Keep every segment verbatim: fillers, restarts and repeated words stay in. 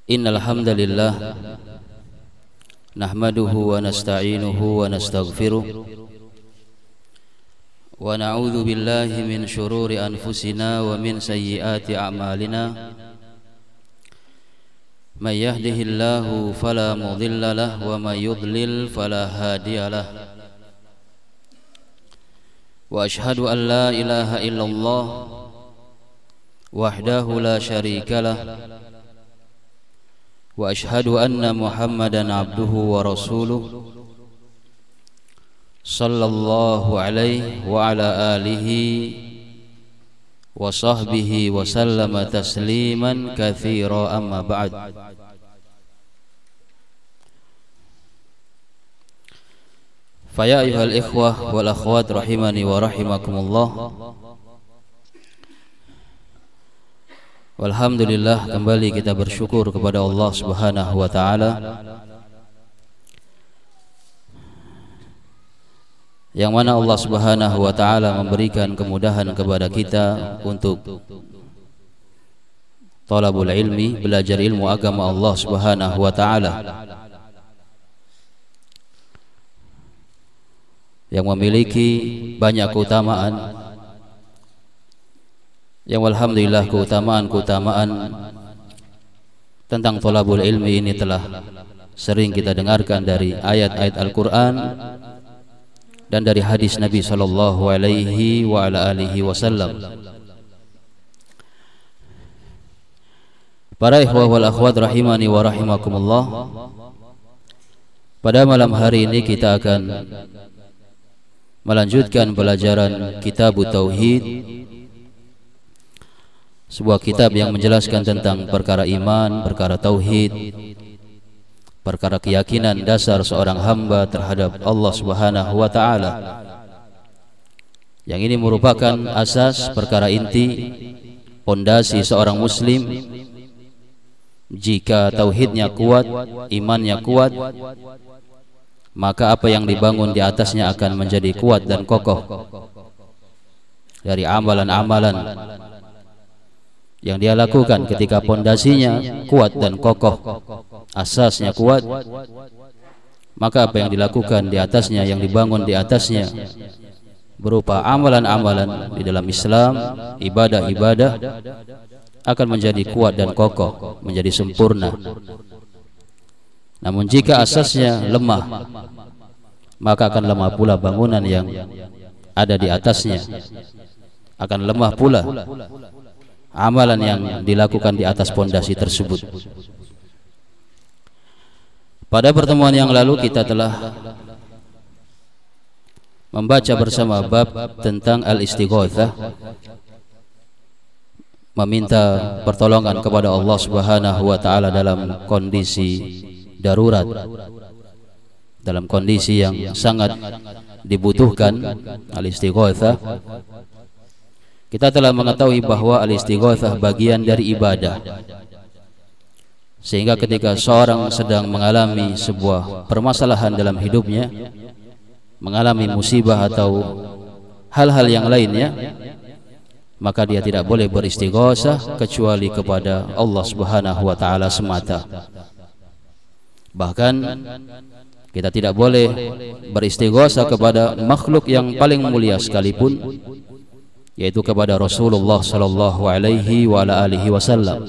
Innal hamdalillah nahmaduhu wa nasta'inuhu wa nastaghfiruh wa na'udzu billahi min shururi anfusina wa min sayyiati a'malina. May yahdihillahu fala mudilla lahu wa may yudlil fala hadiya lahu. Wa ashhadu an la ilaha illallah wahdahu la syarika lah wa ashhadu anna Muhammadan abduhu wa rasuluh sallallahu alaihi wa ala alihi wa sahbihi wa sallama tasliman katsira, amma ba'd. Fa ya ayyuhal ikhwah wal akhwat rahimani wa rahimakumullah. Alhamdulillah, kembali kita bersyukur kepada Allah Subhanahu wa taala yang mana Allah Subhanahu wa taala memberikan kemudahan kepada kita untuk thalabul ilmi, belajar ilmu agama Allah Subhanahu wa taala, yang memiliki banyak keutamaan, yang alhamdulillah keutamaan-keutamaan tentang thalabul ilmi ini telah sering kita dengarkan dari ayat-ayat Al-Quran dan dari hadis Nabi sallallahu alaihi wa ala alihi wasallam. Para ikhwah wal akhwat rahimani wa rahimakumullah, pada malam hari ini kita akan melanjutkan pelajaran Kitabut Tauhid, sebuah kitab yang menjelaskan tentang perkara iman, perkara tauhid, perkara keyakinan dasar seorang hamba terhadap Allah Subhanahu wa taala. Yang ini merupakan asas, perkara inti, pondasi seorang muslim. Jika tauhidnya kuat, imannya kuat, maka apa yang dibangun di atasnya akan menjadi kuat dan kokoh. Dari amalan-amalan yang dia lakukan ketika pondasinya kuat dan kokoh, asasnya kuat, maka apa yang dilakukan di atasnya, yang dibangun di atasnya berupa amalan-amalan di dalam Islam, ibadah-ibadah, akan menjadi kuat dan kokoh, menjadi sempurna. Namun jika asasnya lemah, maka akan lemah pula bangunan yang ada di atasnya, akan lemah pula amalan yang dilakukan di atas pondasi tersebut. Pada pertemuan yang lalu kita telah membaca bersama bab tentang al-istighatsah, meminta pertolongan kepada Allah Subhanahu wa taala dalam kondisi darurat, dalam kondisi yang sangat dibutuhkan al-istighatsah. Kita telah mengetahui bahwa al-istighatsah bagian dari ibadah, sehingga ketika seorang sedang mengalami sebuah permasalahan dalam hidupnya, mengalami musibah atau hal-hal yang lainnya, maka dia tidak boleh beristighatsah kecuali kepada Allah Subhanahu wa taala semata. Bahkan kita tidak boleh beristighatsah kepada makhluk yang paling mulia sekalipun, yaitu kepada Rasulullah sallallahu alaihi wa ala alihi wasallam.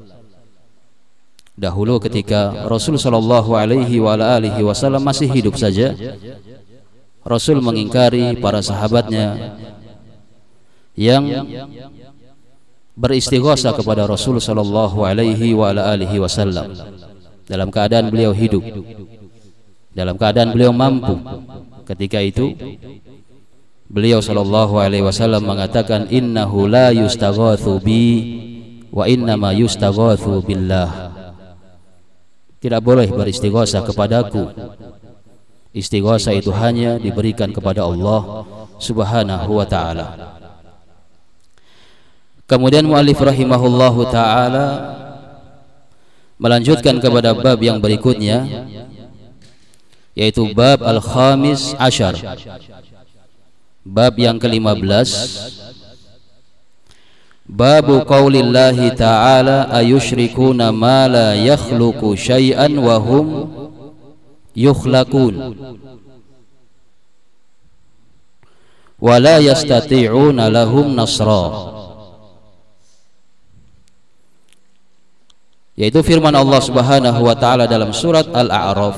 Dahulu ketika Rasul sallallahu alaihi wa ala alihi wasallam masih hidup saja, Rasul mengingkari para sahabatnya yang beristighatsah kepada Rasul sallallahu alaihi wa ala alihi wasallam dalam keadaan beliau hidup, dalam keadaan beliau mampu. Ketika itu beliau sallallahu alaihi wasallam mengatakan, innahu la yustaghatsu bi wa innama yustaghatsu billah. Tidak boleh beristighatsah kepadaku. Istighatsah itu hanya diberikan kepada Allah Subhanahu wa taala. Kemudian muallif rahimahullahu taala melanjutkan kepada bab yang berikutnya, yaitu bab al-khamis asyar, bab yang kelima belas, Babu qaulillahi ta'ala ayusyrikuna ma la yakhluqu syai'an wa hum yukhlaqun wa la yastati'una lahum nasra, yaitu firman Allah Subhanahu wa taala dalam surat Al-A'raf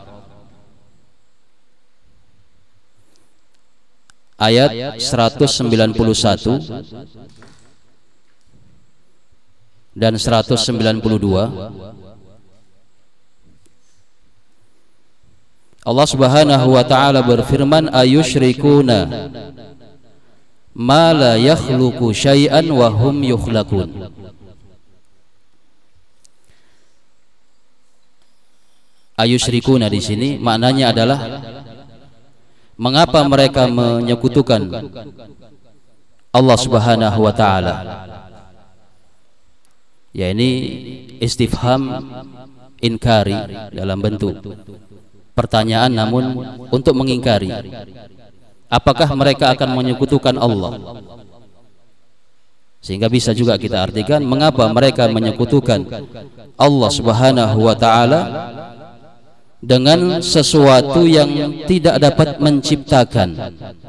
ayat seratus sembilan puluh satu dan seratus sembilan puluh dua. Allah Subhanahu wa taala berfirman ayusyrikuna ma la yakhluqu syai'an wa hum yukhlaqun. Ayusyrikuna di sini maknanya adalah mengapa mereka menyekutukan Allah Subhanahu wa taala. Ya, ini istifham inkari dalam bentuk pertanyaan namun untuk mengingkari. Apakah mereka akan menyekutukan Allah? Sehingga bisa juga kita artikan mengapa mereka menyekutukan Allah Subhanahu wa taala dengan sesuatu yang tidak dapat menciptakan.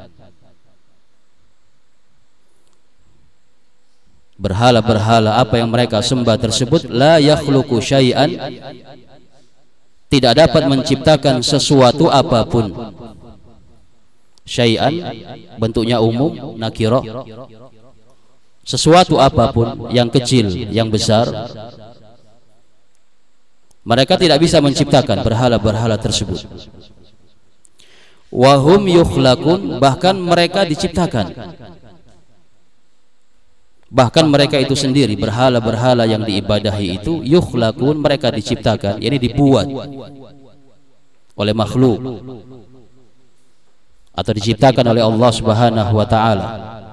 Berhala-berhala apa yang mereka sembah tersebut la yakhluqu syai'an, tidak dapat menciptakan sesuatu apapun. Syai'an bentuknya umum, nakirah. Sesuatu apapun, yang kecil, yang besar, mereka tidak bisa menciptakan berhala-berhala tersebut. Wa hum yukhlaqun, bahkan mereka diciptakan. Bahkan mereka itu sendiri, berhala-berhala yang diibadahi itu yukhlaqun, mereka diciptakan, yakni dibuat oleh makhluk atau diciptakan oleh Allah Subhanahu wa taala.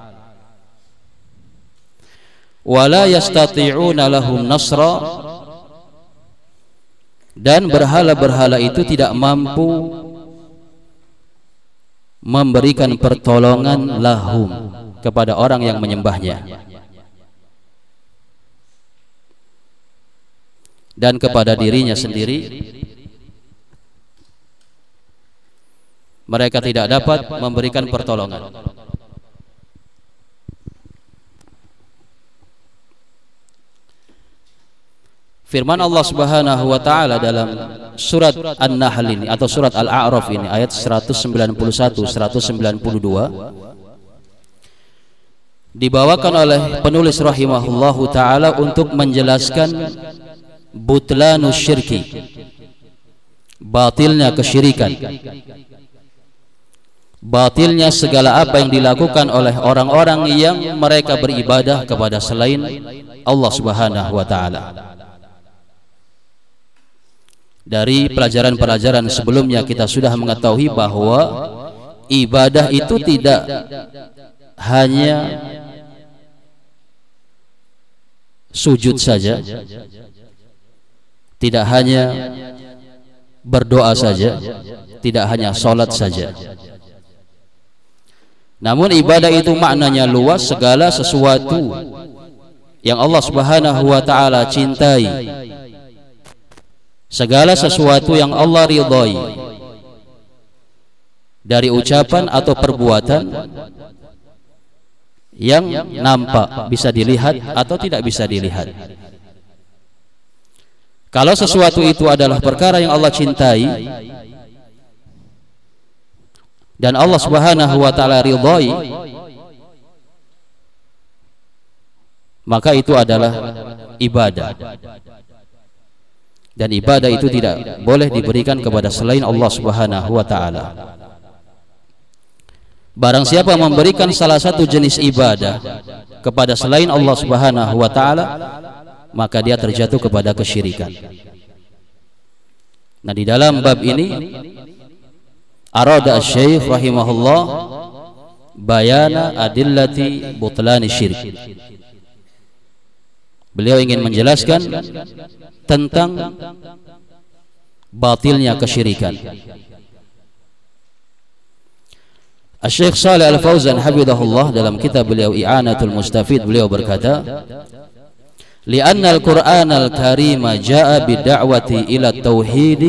Wala yastati'una lahum nasra, dan berhala-berhala itu tidak mampu memberikan pertolongan lahum kepada orang yang menyembahnya dan kepada dirinya sendiri. Mereka tidak dapat memberikan pertolongan. Firman Allah Subhanahu wa taala dalam surat An-Nahl ini atau surat Al-A'raf ini ayat seratus sembilan puluh satu seratus sembilan puluh dua dibawakan oleh penulis rahimahullahu taala untuk menjelaskan butlanus syirki, batilnya kesyirikan, batilnya segala apa yang dilakukan oleh orang-orang yang mereka beribadah kepada selain Allah Subhanahu wa taala. Dari pelajaran-pelajaran sebelumnya kita sudah mengetahui bahwa ibadah itu tidak hanya sujud saja, tidak hanya berdoa saja, tidak hanya sholat saja. Namun ibadah itu maknanya luas, segala sesuatu yang Allah Subhanahu wa taala cintai, segala sesuatu yang Allah ridhai dari ucapan atau perbuatan yang nampak, bisa dilihat atau tidak bisa dilihat. Kalau sesuatu itu adalah perkara yang Allah cintai dan Allah Subhanahu wa taala ridhai, maka itu adalah ibadah. Dan ibadah itu tidak boleh diberikan kepada selain Allah Subhanahu wa taala. Barang siapa memberikan salah satu jenis ibadah kepada selain Allah Subhanahu wa taala, maka dia terjatuh kepada kesyirikan. Nah, di dalam bab ini arada asy-syekh rahimahullah bayana adillati butlani syirik. Beliau ingin menjelaskan tentang batilnya kesyirikan. Syekh Shalih Al-Fauzan hafizahullah dalam kitab beliau I'anatul Mustafid, beliau berkata, li'anna al-Qur'an al-Karima ja'a bid'awati ila tauhidi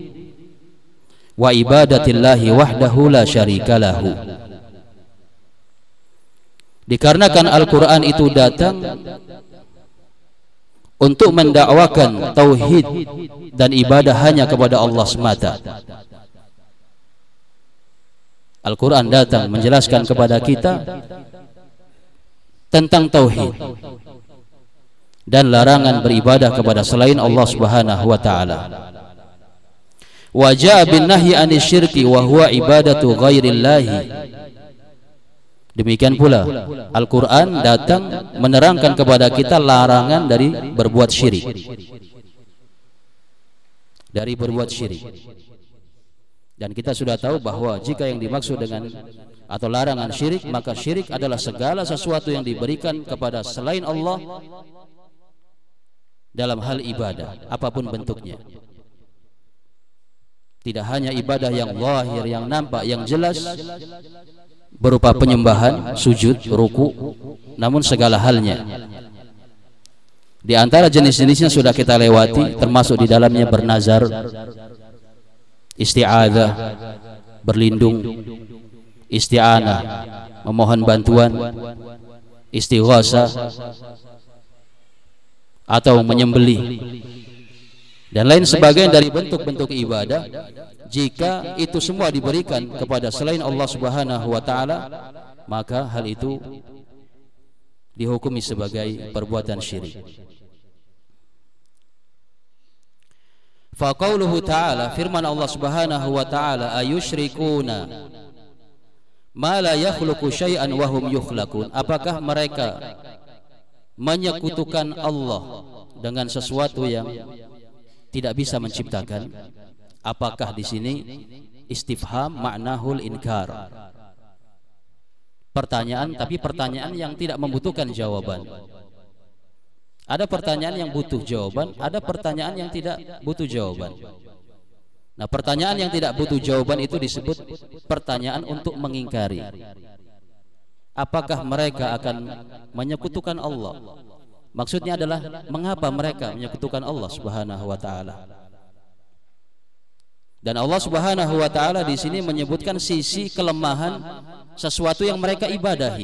wa ibadatillahi wahdahu la syarika lahu. Dikarenakan Al-Quran itu datang untuk mendakwakan tauhid dan ibadah hanya kepada Allah semata. Al-Quran datang menjelaskan kepada kita tentang tauhid dan larangan beribadah kepada selain Allah Subhanahu wa taala. Wa jaa bin nahyi anis syirki wa huwa ibadatu ghairillahi. Demikian pula Al-Quran datang menerangkan kepada kita larangan dari berbuat syirik, dari berbuat syirik. Dan kita sudah tahu bahwa jika yang dimaksud dengan atau larangan syirik, maka syirik adalah segala sesuatu yang diberikan kepada selain Allah dalam hal ibadah apapun bentuknya. Tidak hanya ibadah yang zahir, yang nampak, yang jelas berupa penyembahan, sujud, ruku, namun segala halnya. Di antara jenis-jenisnya sudah kita lewati, termasuk di dalamnya bernazar, isti'adzah, berlindung, isti'anah, memohon bantuan, istighasah, atau menyembelih, dan lain sebagainya dari bentuk-bentuk ibadah. Jika itu semua diberikan kepada selain Allah Subhanahu wa taala, maka hal itu dihukumi sebagai perbuatan syirik. Fa qauluhu ta'ala, firman Allah Subhanahu wa taala, ayusyrikuna ma la yakhluqu syai'an wa hum yukhlaqun. Apakah mereka menyekutukan Allah dengan sesuatu yang tidak bisa menciptakan? Apakah di sini istifham ma'nahul inkar, pertanyaan, tapi pertanyaan yang tidak membutuhkan jawaban. Ada pertanyaan yang butuh jawaban, ada pertanyaan yang tidak butuh jawaban. Nah, pertanyaan yang tidak butuh jawaban itu disebut pertanyaan untuk mengingkari. Apakah mereka akan menyekutukan Allah? Maksudnya adalah mengapa mereka menyekutukan Allah Subhanahu wa taala. Dan Allah Subhanahu wa taala di sini menyebutkan sisi kelemahan sesuatu yang mereka ibadahi.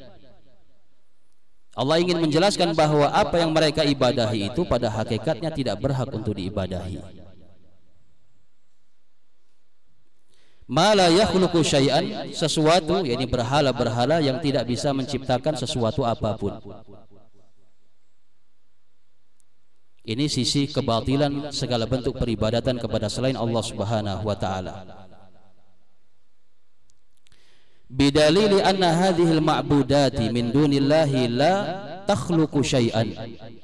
Allah ingin menjelaskan bahwa apa yang mereka ibadahi itu pada hakikatnya tidak berhak untuk diibadahi. Ma la yakhluqu syai'an, sesuatu, yakni berhala-berhala yang tidak bisa menciptakan sesuatu apapun. Ini sisi kebatilan segala bentuk peribadatan kepada selain Allah Subhanahu wa taala. Bidalili anna hadhil ma'budati min dunillahi la takhluqu syai'an.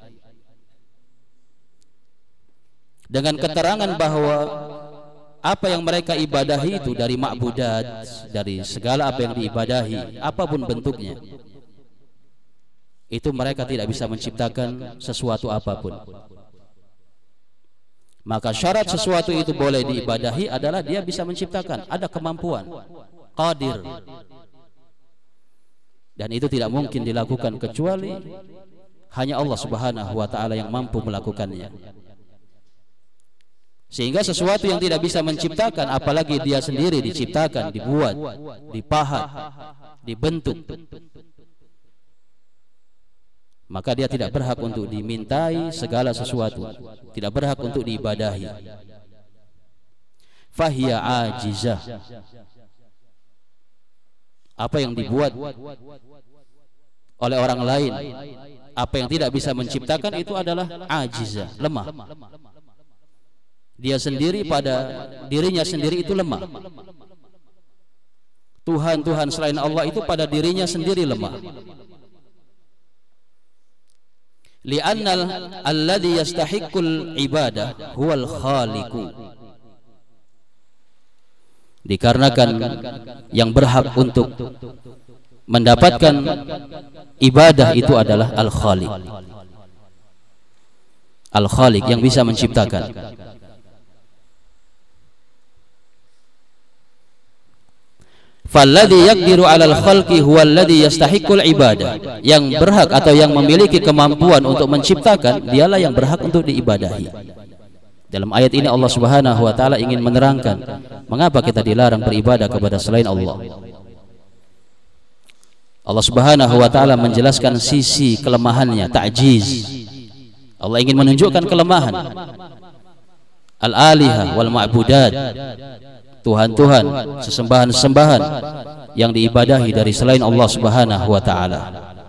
Dengan keterangan bahwa apa yang mereka ibadahi itu dari ma'budat, dari segala apa yang diibadahi, apapun bentuknya, itu mereka tidak bisa menciptakan sesuatu apapun. Maka syarat sesuatu itu boleh diibadahi adalah dia bisa menciptakan, ada kemampuan, qadir. Dan itu tidak mungkin dilakukan kecuali hanya Allah Subhanahu wa taala yang mampu melakukannya. Sehingga sesuatu yang tidak bisa menciptakan, apalagi dia sendiri diciptakan, dibuat, dipahat, dibentuk, maka dia tidak berhak untuk dimintai segala sesuatu, tidak berhak untuk diibadahi. Fahiya ajizah. Apa yang dibuat oleh orang lain, apa yang tidak bisa menciptakan, itu adalah ajizah, lemah. Dia sendiri pada dirinya sendiri itu lemah. Tuhan-Tuhan selain Allah itu pada dirinya sendiri lemah. Li'annal alladhi yastahiqqul ibadah huwal khaliqu. Dikarenakan yang berhak untuk mendapatkan ibadah itu adalah al-khaliq. Al-khaliq yang bisa menciptakan. falladzi yaqdiru 'alal khalqi huwallazi yastahiqqul ibadah. Yang berhak atau yang memiliki kemampuan untuk menciptakan, dialah yang berhak untuk diibadahi. Dalam ayat ini Allah Subhanahu wa taala ingin menerangkan mengapa kita dilarang beribadah kepada selain Allah. Allah Subhanahu wa taala menjelaskan sisi kelemahannya, ta'jiz. Allah ingin menunjukkan kelemahan al-alihah wal ma'budat, Tuhan-Tuhan, sesembahan-sesembahan yang diibadahi dari selain Allah Subhanahu wa taala.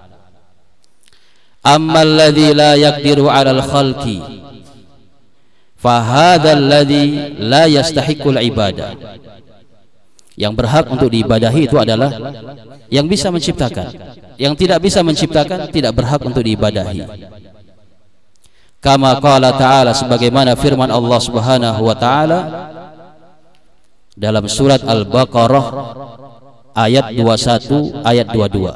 Ammal ladzi la yaqdiru 'alal khalqi fa hadzal ladzi la yastahiqqul ibadah. Yang berhak untuk diibadahi itu adalah yang bisa menciptakan. Yang tidak bisa menciptakan tidak berhak untuk diibadahi. Kama qala ta'ala, sebagaimana firman Allah Subhanahu wa taala dalam surat Al-Baqarah ayat dua puluh satu ayat dua puluh dua.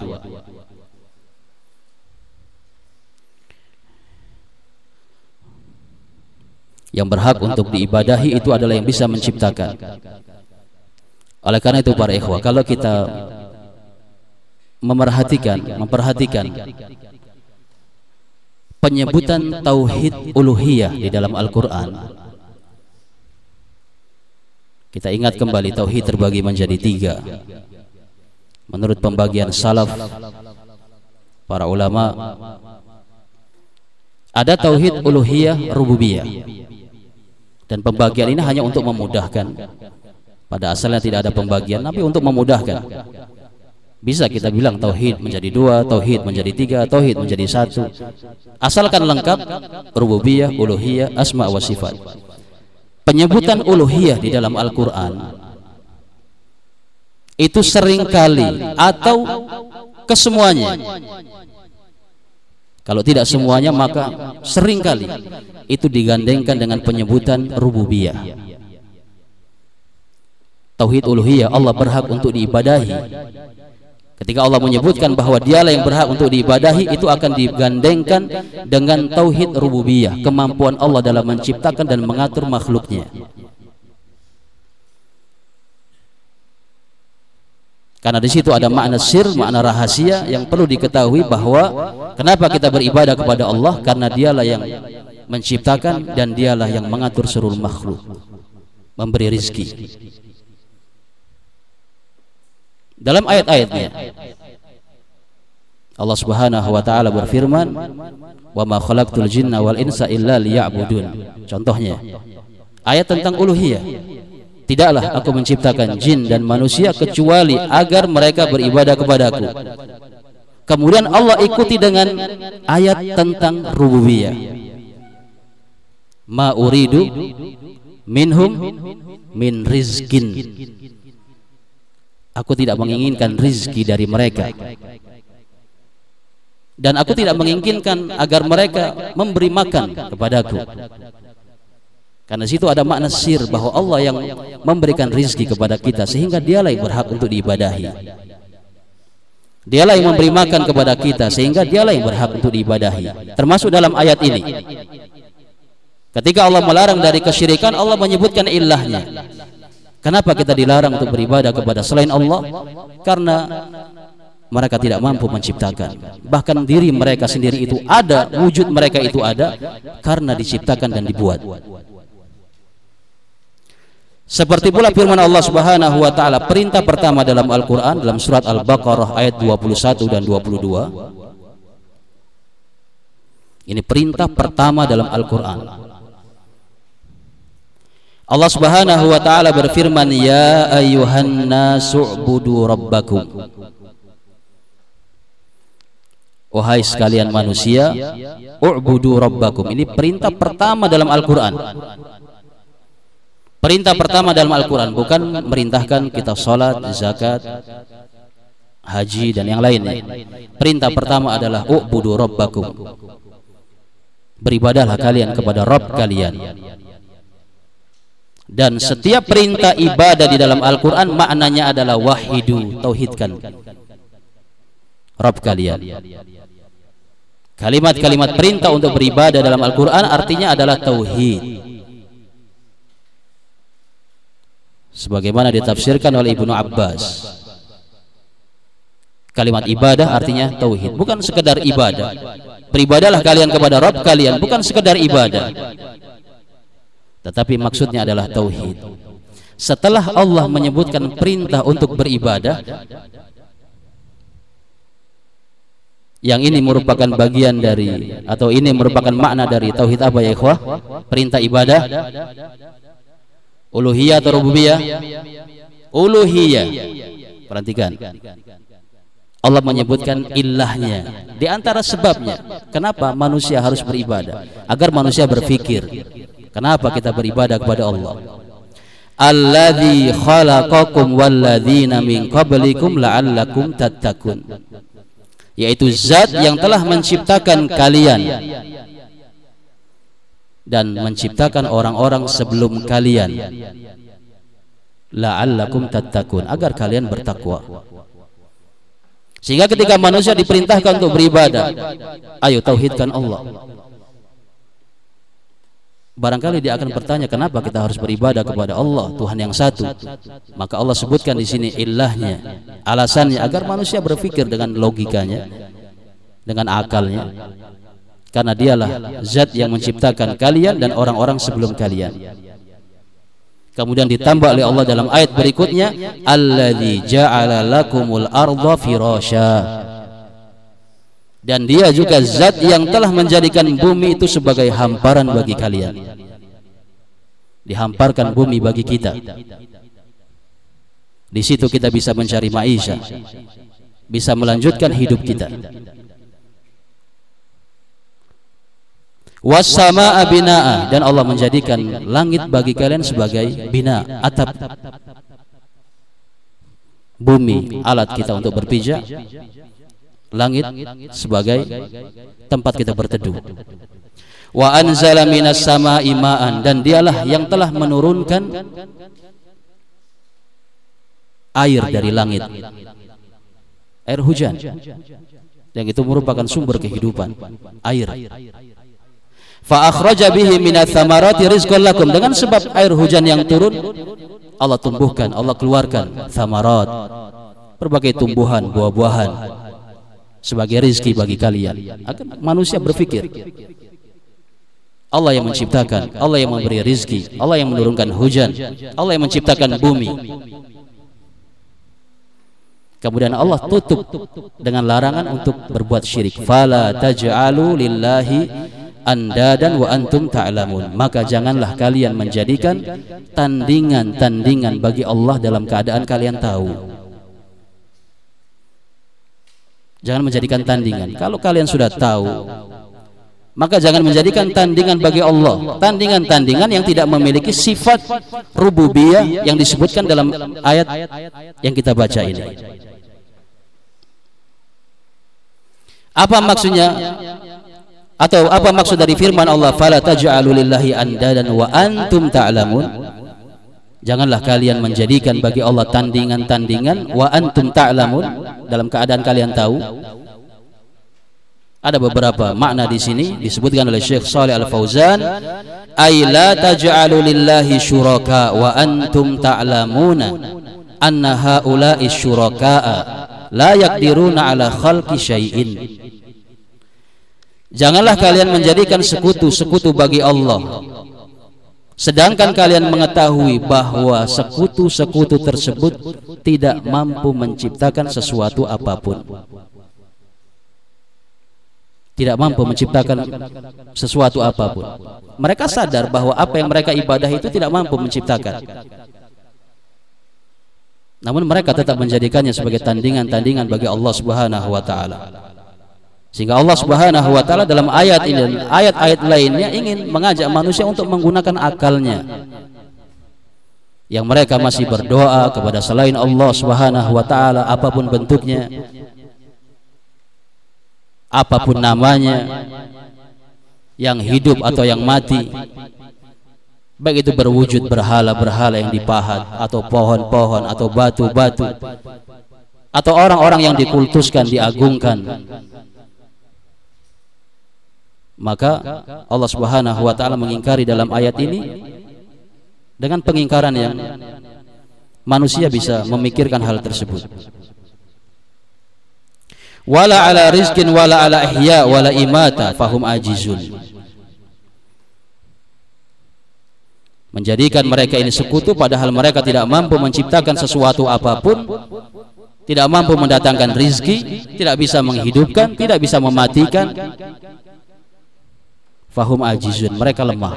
Yang berhak untuk diibadahi itu adalah yang bisa menciptakan. Oleh karena itu para ikhwah, kalau kita memerhatikan memperhatikan penyebutan tauhid uluhiyah di dalam Al-Quran, kita ingat kembali tauhid terbagi menjadi tiga. Menurut pembagian salaf para ulama, ada tauhid uluhiyah rububiyah, dan pembagian ini hanya untuk memudahkan. Pada asalnya tidak ada pembagian, tapi untuk memudahkan. Bisa kita bilang tauhid menjadi dua, tauhid menjadi tiga, tauhid menjadi satu. Asalkan lengkap, rububiyah, uluhiyah, asma wa sifat. Penyebutan uluhiyah di dalam Al-Quran itu seringkali atau kesemuanya. Kalau tidak semuanya, maka seringkali itu digandengkan dengan penyebutan rububiyah. Tauhid uluhiyah, Allah berhak untuk diibadahi. Ketika Allah menyebutkan bahwa dialah yang berhak untuk diibadahi, itu akan digandengkan dengan tauhid rububiyah, kemampuan Allah dalam menciptakan dan mengatur makhluknya. Karena di situ ada makna sir, makna rahasia yang perlu diketahui, bahwa kenapa kita beribadah kepada Allah, karena dialah yang menciptakan dan dialah yang mengatur seluruh makhluk, memberi rizki. Dalam ayat-ayatnya Allah Subhanahu wa taala berfirman, "Wa ma khalaqtul jinna wal insa illa liya'budun." Contohnya ayat tentang uluhiyah. Tidaklah aku menciptakan jin dan manusia kecuali agar mereka beribadah kepadaku. Kemudian Allah ikuti dengan ayat tentang rububiyah. Ma uridu minhum min rizkin. Aku tidak menginginkan rizki dari mereka, dan aku tidak menginginkan agar mereka memberi makan kepadaku. Karena situ ada makna sir bahwa Allah yang memberikan rizki kepada kita, sehingga dialah yang berhak untuk diibadahi. Dialah yang memberi makan kepada kita, sehingga dialah yang berhak untuk diibadahi. Termasuk dalam ayat ini, ketika Allah melarang dari kesyirikan, Allah menyebutkan ilahnya. Kenapa kita dilarang untuk beribadah kepada selain Allah? Karena mereka tidak mampu menciptakan. Bahkan diri mereka sendiri itu ada, wujud mereka itu ada karena diciptakan dan dibuat. Seperti pula firman Allah Subhanahu wa taala, perintah pertama dalam Al-Qur'an dalam surat Al-Baqarah ayat dua puluh satu dan dua puluh dua. Ini perintah pertama dalam Al-Qur'an. Allah Subhanahu wa taala berfirman, "Ya ayyuhan nasu'budu rabbakum." Wahai sekalian manusia, u'budu rabbakum. Ini perintah pertama dalam Al-Qur'an. Perintah pertama dalam Al-Qur'an, bukan merintahkan kita salat, zakat, haji dan yang lainnya. Perintah pertama adalah u'budu rabbakum. Beribadahlah kalian kepada Rabb kalian. Dan setiap perintah ibadah di dalam Al-Quran maknanya adalah wahidu, tauhidkan Rabb kalian. Kalimat-kalimat perintah untuk beribadah dalam Al-Quran artinya adalah tauhid, sebagaimana ditafsirkan oleh Ibnu Abbas. Kalimat ibadah artinya tauhid, bukan sekedar ibadah. Beribadahlah kalian kepada Rabb kalian, bukan sekedar ibadah, tetapi maksudnya adalah tauhid. Setelah Allah menyebutkan perintah untuk beribadah, yang ini merupakan bagian dari, atau ini merupakan makna dari tauhid apa ya ikhwah? Perintah ibadah, uluhiyah atau rububiyah? Uluhiyah. Perhatikan, Allah menyebutkan ilahnya. Di antara sebabnya kenapa manusia harus beribadah, agar manusia berpikir, kenapa kita beribadah kepada Allah? Alladzi khalaqakum walladzina min qablikum la'allakum tattaqun, yaitu zat yang telah menciptakan kalian dan menciptakan orang-orang sebelum kalian, la'allakum tattaqun, agar kalian bertakwa. Sehingga ketika manusia diperintahkan untuk beribadah, ayo tauhidkan Allah. Barangkali dia akan bertanya, kenapa kita harus beribadah kepada Allah, Tuhan yang satu? Maka Allah sebutkan di sini ilahnya, alasannya agar manusia berpikir dengan logikanya, dengan akalnya, karena dialah zat yang menciptakan kalian dan orang-orang sebelum kalian. Kemudian ditambah oleh Allah dalam ayat berikutnya, alladzi ja'ala lakumul arda firasya, dan dia juga zat yang telah menjadikan bumi itu sebagai hamparan bagi kalian. Dihamparkan bumi bagi kita, di situ kita bisa mencari maisha, bisa melanjutkan hidup kita. Was-samaa'a binaa'a, dan Allah menjadikan langit bagi kalian sebagai bina, atap. Bumi alat kita untuk berpijak, langit sebagai tempat kita berteduh. Wa anzala minas samaa'i ma'an, dan dialah yang telah menurunkan air dari langit, air hujan, yang itu merupakan sumber kehidupan, air. Fa akhraja bihi minats tsamarati rizqan lakum, dengan sebab air hujan yang turun, Allah tumbuhkan, Allah keluarkan tsamarat, berbagai tumbuhan, buah-buahan, sebagai rizki bagi kalian. Agar manusia berpikir, Allah yang menciptakan, Allah yang memberi rizki, Allah yang menurunkan hujan, Allah yang menciptakan bumi. Kemudian Allah tutup dengan larangan untuk berbuat syirik. Fala taj'alu lillahi andadan wa antum ta'lamun, maka janganlah kalian menjadikan tandingan-tandingan bagi Allah dalam keadaan kalian tahu. Jangan menjadikan tandingan. Kalau kalian sudah tahu, maka jangan menjadikan tandingan bagi Allah, tandingan-tandingan yang tidak memiliki sifat rububiyah yang disebutkan dalam ayat yang kita baca ini. Apa maksudnya? Atau apa maksud dari firman Allah, fala taj'alu lillahi andadan wa antum ta'lamun? Janganlah kalian menjadikan bagi Allah tandingan-tandingan, wa antum ta'lamun, dalam keadaan kalian tahu. Ada beberapa makna di sini disebutkan oleh Syekh Shalih Al-Fauzan, ay la taj'alu lillahi syuraka wa antum ta'lamuna anna haula'i syuraka'a la yaqdiruna ala khalqi syai'in. Janganlah kalian menjadikan sekutu-sekutu bagi Allah, sedangkan kalian mengetahui bahwa sekutu-sekutu tersebut tidak mampu menciptakan sesuatu apapun. Tidak mampu menciptakan sesuatu apapun. Mereka sadar bahwa apa yang mereka ibadah itu tidak mampu menciptakan, namun mereka tetap menjadikannya sebagai tandingan-tandingan bagi Allah Subhanahu wa taala. Sehingga Allah Subhanahu wa taala dalam ayat ini dan ayat-ayat lainnya ingin mengajak manusia untuk menggunakan akalnya. Yang mereka masih berdoa kepada selain Allah Subhanahu wa taala, apapun bentuknya, apapun namanya, yang hidup atau yang mati, baik itu berwujud berhala-berhala yang dipahat, atau pohon-pohon, atau batu-batu, atau orang-orang yang dikultuskan, diagungkan. Maka Allah Subhanahu wa taala mengingkari dalam ayat ini dengan pengingkaran yang manusia bisa memikirkan hal tersebut. wala ala rizkin wala ala ihya wala imata fahum ajizun. Menjadikan mereka ini sekutu padahal mereka tidak mampu menciptakan sesuatu apapun, tidak mampu mendatangkan rizki, tidak bisa menghidupkan, tidak bisa mematikan. Fahum ajizun, mereka lemah.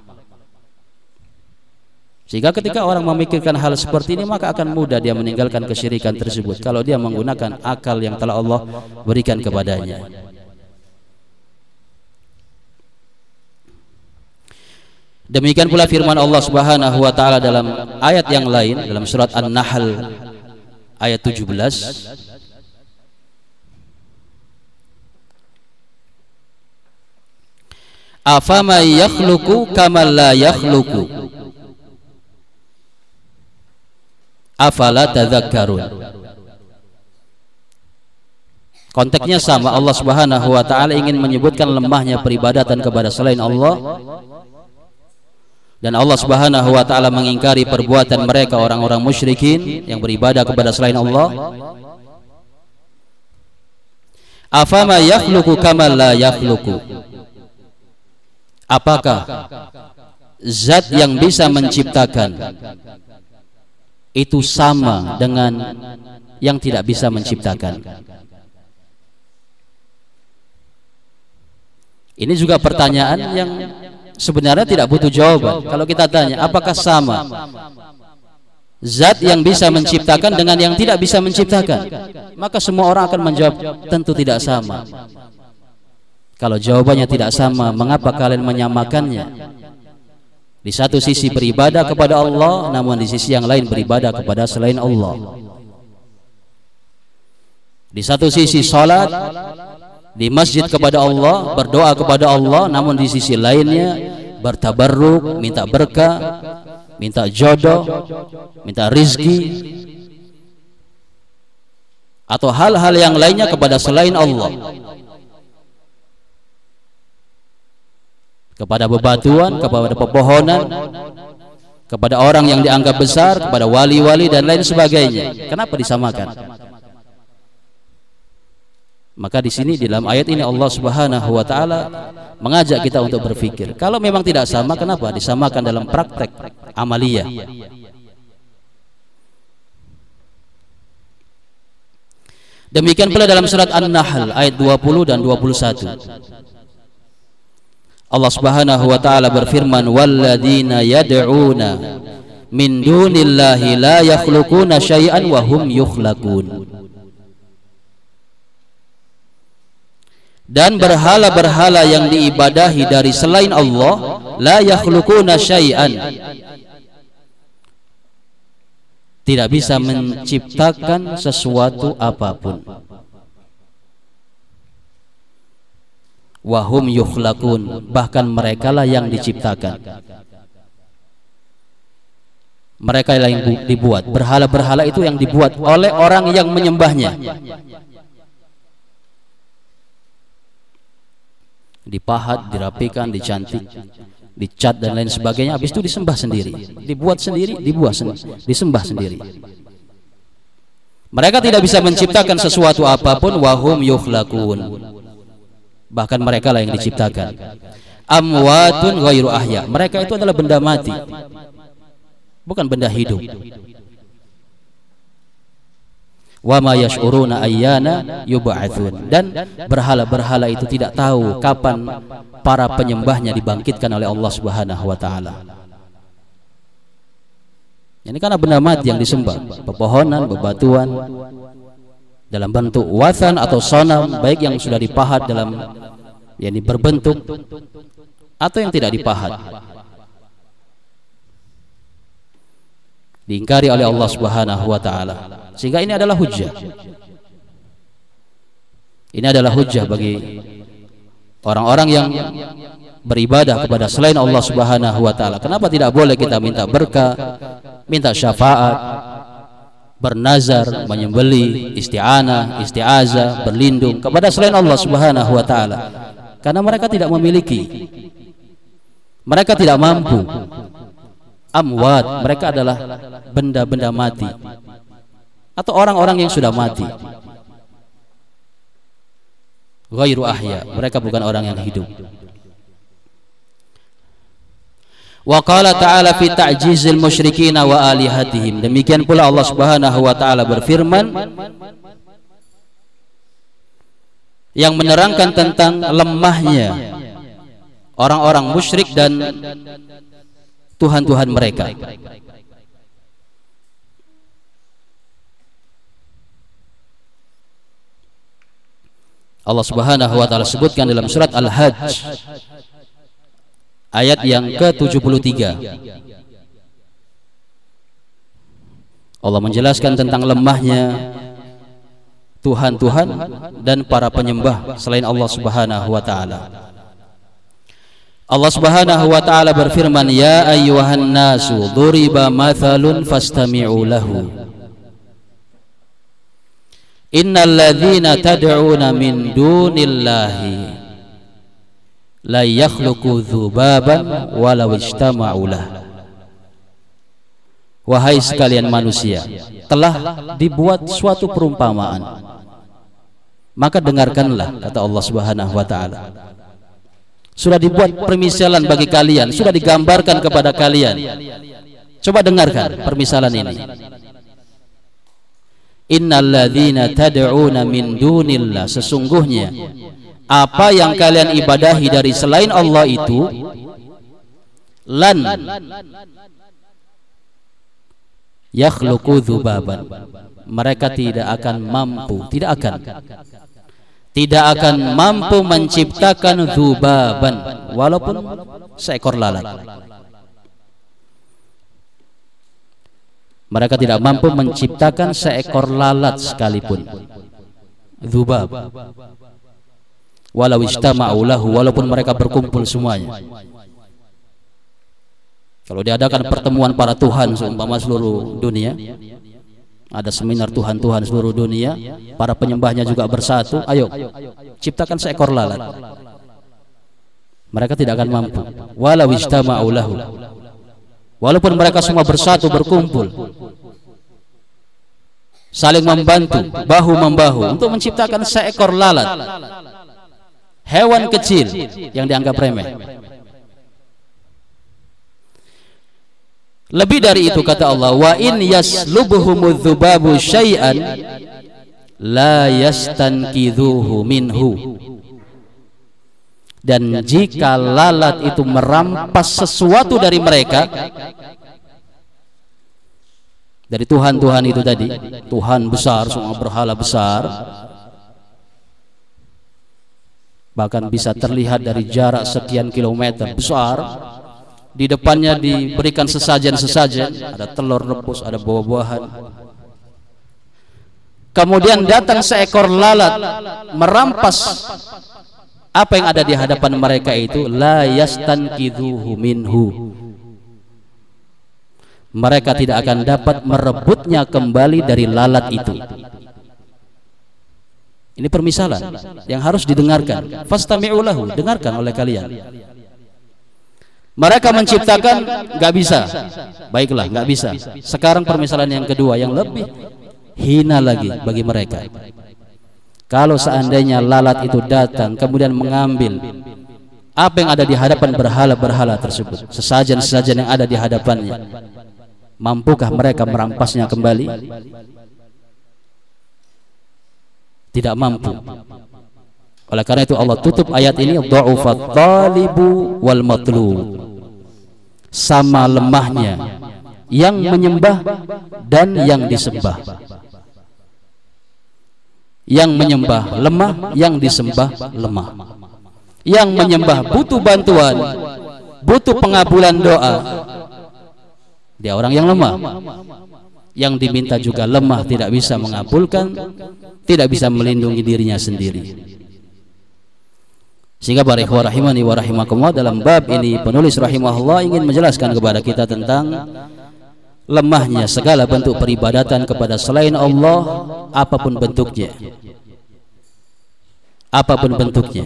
Sehingga ketika orang memikirkan hal seperti ini, maka akan mudah dia meninggalkan kesyirikan tersebut kalau dia menggunakan akal yang telah Allah berikan kepadanya. Demikian pula firman Allah Subhanahu wa taala dalam ayat yang lain dalam surat An-Nahl ayat tujuh belas. Afama yakhluqu kama la yakhluqu afala tadhakkarun. Konteksnya sama, Allah Subhanahu wa taala ingin menyebutkan lemahnya peribadatan kepada selain Allah. Dan Allah Subhanahu wa taala mengingkari perbuatan mereka orang-orang musyrikin yang beribadah kepada selain Allah. Afama yakhluqu kama la yakhluqu. Apakah zat yang bisa menciptakan itu sama dengan yang tidak bisa menciptakan? Ini juga pertanyaan yang sebenarnya tidak butuh jawaban. Kalau kita tanya, apakah sama zat yang bisa menciptakan dengan yang tidak bisa menciptakan? Maka semua orang akan menjawab, tentu tidak sama. Kalau jawabannya tidak sama, mengapa kalian menyamakannya? Di satu sisi beribadah kepada Allah, namun di sisi yang lain beribadah kepada selain Allah. Di satu sisi salat di masjid kepada Allah, berdoa kepada Allah, namun di sisi lainnya bertabarruk, minta berkah, minta jodoh, minta rizki, atau hal-hal yang lainnya kepada selain Allah, kepada bebatuan, kepada pepohonan, kepada orang yang dianggap besar, kepada wali-wali dan lain sebagainya. Kenapa disamakan? Maka di sini di dalam ayat ini Allah Subhanahu wa taala mengajak kita untuk berpikir, kalau memang tidak sama, kenapa disamakan dalam praktek amaliyah? Demikian pula dalam surat An-Nahl ayat dua puluh dan dua puluh satu. Allah Subhanahu wa taala berfirman, walladzina yad'una min dunillahi la yakhluquna syai'an wa hum yukhlaqun. Dan berhala-berhala yang diibadahi dari selain Allah, la yakhluquna syai'an, tidak bisa menciptakan sesuatu apapun. Wa hum yukhlaqun, bahkan merekalah yang diciptakan. Mereka yang dibuat. Berhala-berhala itu yang dibuat oleh orang yang menyembahnya. Dipahat, dirapikan, dicantik, dicat dan lain sebagainya, habis itu disembah sendiri, dibuat sendiri, dibuat sendiri, disembah sendiri. Mereka tidak bisa menciptakan sesuatu apapun. Wahum yukhlaqun, bahkan mereka lah yang diciptakan. Amwatun ghairu ahya, mereka itu adalah benda mati, bukan benda hidup. Wa ma yash'uruna ayyana yub'atsun, dan berhala-berhala itu tidak tahu kapan para penyembahnya dibangkitkan oleh Allah Subhanahu wa taala. Ini karena benda mati yang disembah, pepohonan, bebatuan dalam bentuk wathan atau sonam, baik yang sudah dipahat dalam yakni berbentuk atau yang tidak dipahat, diingkari oleh Allah Subhanahu wa taala. Sehingga ini adalah hujjah. Ini adalah hujjah bagi orang-orang yang beribadah kepada selain Allah Subhanahu wa taala. Kenapa tidak boleh kita minta berkah, minta syafaat, bernazar, menyembelih, isti'anah, isti'azah, berlindung kepada selain Allah Subhanahu wa taala? Karena mereka tidak memiliki, mereka tidak mampu. Amwat, mereka adalah benda-benda mati atau orang-orang yang sudah mati. ghairu ahya, mereka bukan orang yang hidup. Wa qala ta'ala fi ta'jizil musyrikin wa alihatihim, demikian pula Allah Subhanahu wa taala berfirman yang menerangkan tentang lemahnya orang-orang musyrik dan tuhan-tuhan mereka. Allah Subhanahu wa taala sebutkan dalam surat Al-Hajj ayat yang ke tujuh puluh tiga. Allah menjelaskan tentang lemahnya Tuhan-Tuhan dan para penyembah selain Allah Subhanahu wa taala. Allah Subhanahu wa taala berfirman, ya ayyuhan nasu duriba mathalun fastami'u lahu. Innal ladzina tad'una min dunillahi la yakhluqu dzubaban walau ijtama'u lah. Wahai sekalian manusia, telah dibuat suatu perumpamaan, maka dengarkanlah, kata Allah Subhanahu wa taala. Sudah dibuat permisalan bagi kalian, sudah digambarkan kepada kalian. Coba dengarkan permisalan ini. Innal ladzina tad'una min dunillah, sesungguhnya apa yang kalian ibadahi dari selain Allah itu lan yakhluqu dzubaban, mereka tidak akan mampu, tidak akan tidak akan mampu menciptakan dzubaban, walaupun seekor lalat. Mereka tidak mampu menciptakan seekor lalat sekalipun, dzubab, walau ijtama'u lahu, walaupun mereka berkumpul semuanya. Kalau diadakan pertemuan para tuhan seumpama seluruh dunia, ada seminar tuhan-tuhan seluruh dunia, para penyembahnya juga bersatu, ayo ciptakan seekor lalat, mereka tidak akan mampu. Walau ijtama'u lahu, walaupun mereka semua bersatu berkumpul, saling membantu, bahu membahu untuk menciptakan seekor lalat, hewan kecil yang dianggap remeh. Lebih dari itu, kata Allah, wa in yaslubhumudz dzubabu syai'an la yastankidhuhu minhu, dan jika lalat itu merampas sesuatu dari mereka, dari Tuhan-Tuhan itu tadi, Tuhan besar, semua berhala besar, bahkan bisa terlihat dari jarak sekian kilometer, besar. Di depannya diberikan sesajen-sesajen, ada telur rebus, ada buah-buahan. Kemudian datang seekor lalat merampas apa yang ada di hadapan mereka itu, la yastankidhuhu minhu, mereka tidak akan dapat merebutnya kembali dari lalat itu. Ini permisalan yang harus didengarkan. Fastami'u lahu, dengarkan oleh kalian. Mereka menciptakan, nggak bisa. Baiklah, nggak bisa. Sekarang permisalan yang kedua yang lebih hina lagi bagi mereka. Kalau seandainya lalat itu datang kemudian mengambil apa yang ada di hadapan berhala-berhala tersebut, sesajen-sesajen yang ada di hadapannya, mampukah mereka merampasnya kembali? Tidak mampu. Oleh karena itu Allah tutup ayat ini, dha'ufat talibu wal matlub, sama lemahnya yang menyembah dan yang disembah. Yang menyembah lemah, yang disembah lemah. Yang menyembah butuh bantuan, butuh pengabulan doa, dia orang yang lemah. Yang diminta juga lemah, tidak bisa mengabulkan, tidak bisa melindungi dirinya sendiri. Sehingga para ikhwah rahimani wa rahimakumullah, dalam bab ini penulis rahimahullah ingin menjelaskan kepada kita tentang lemahnya segala bentuk peribadatan kepada selain Allah, apapun bentuknya, apapun bentuknya.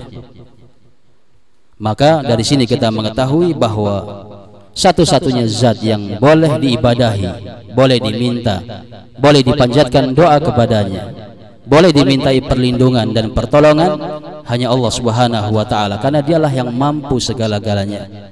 Maka dari sini kita mengetahui bahwa satu-satunya zat yang boleh diibadahi, boleh diminta, boleh dipanjatkan doa kepadanya, boleh dimintai perlindungan dan pertolongan hanya Allah Subhanahu wa taala, karena dialah yang mampu segala-galanya.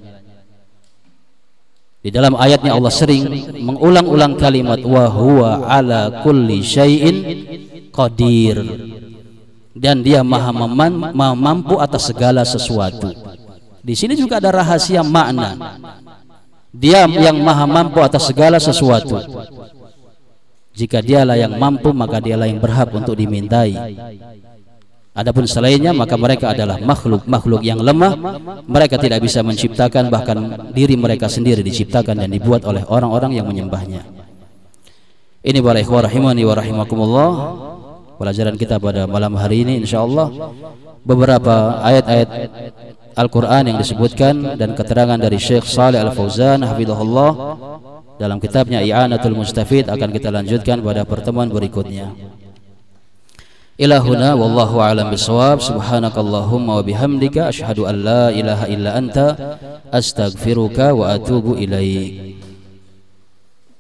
Di dalam ayatnya Allah sering mengulang-ulang kalimat wa huwa ala kulli syai'in qadir, dan dia maha, meman, maha mampu atas segala sesuatu. Di sini juga ada rahasia makna. Dia yang maha mampu atas segala sesuatu. Jika dialah yang mampu, maka dialah yang berhak untuk dimintai. Adapun selainnya, maka mereka adalah makhluk-makhluk yang lemah. Mereka tidak bisa menciptakan, bahkan diri mereka sendiri diciptakan dan dibuat oleh orang-orang yang menyembahnya. Ini para ikhwah rahimani wa rahimakumullah, pelajaran kita pada malam hari ini insyaallah beberapa ayat-ayat Al-Quran yang disebutkan dan keterangan dari Syekh Shalih Al-Fauzan hafizahullah dalam kitabnya I'anatul Mustafid akan kita lanjutkan pada pertemuan berikutnya. Ila huna wallahu a'lam bissawab. Subhanakallahumma wa bihamdika asyhadu an la ilaha illa anta astaghfiruka wa atubu ilaik.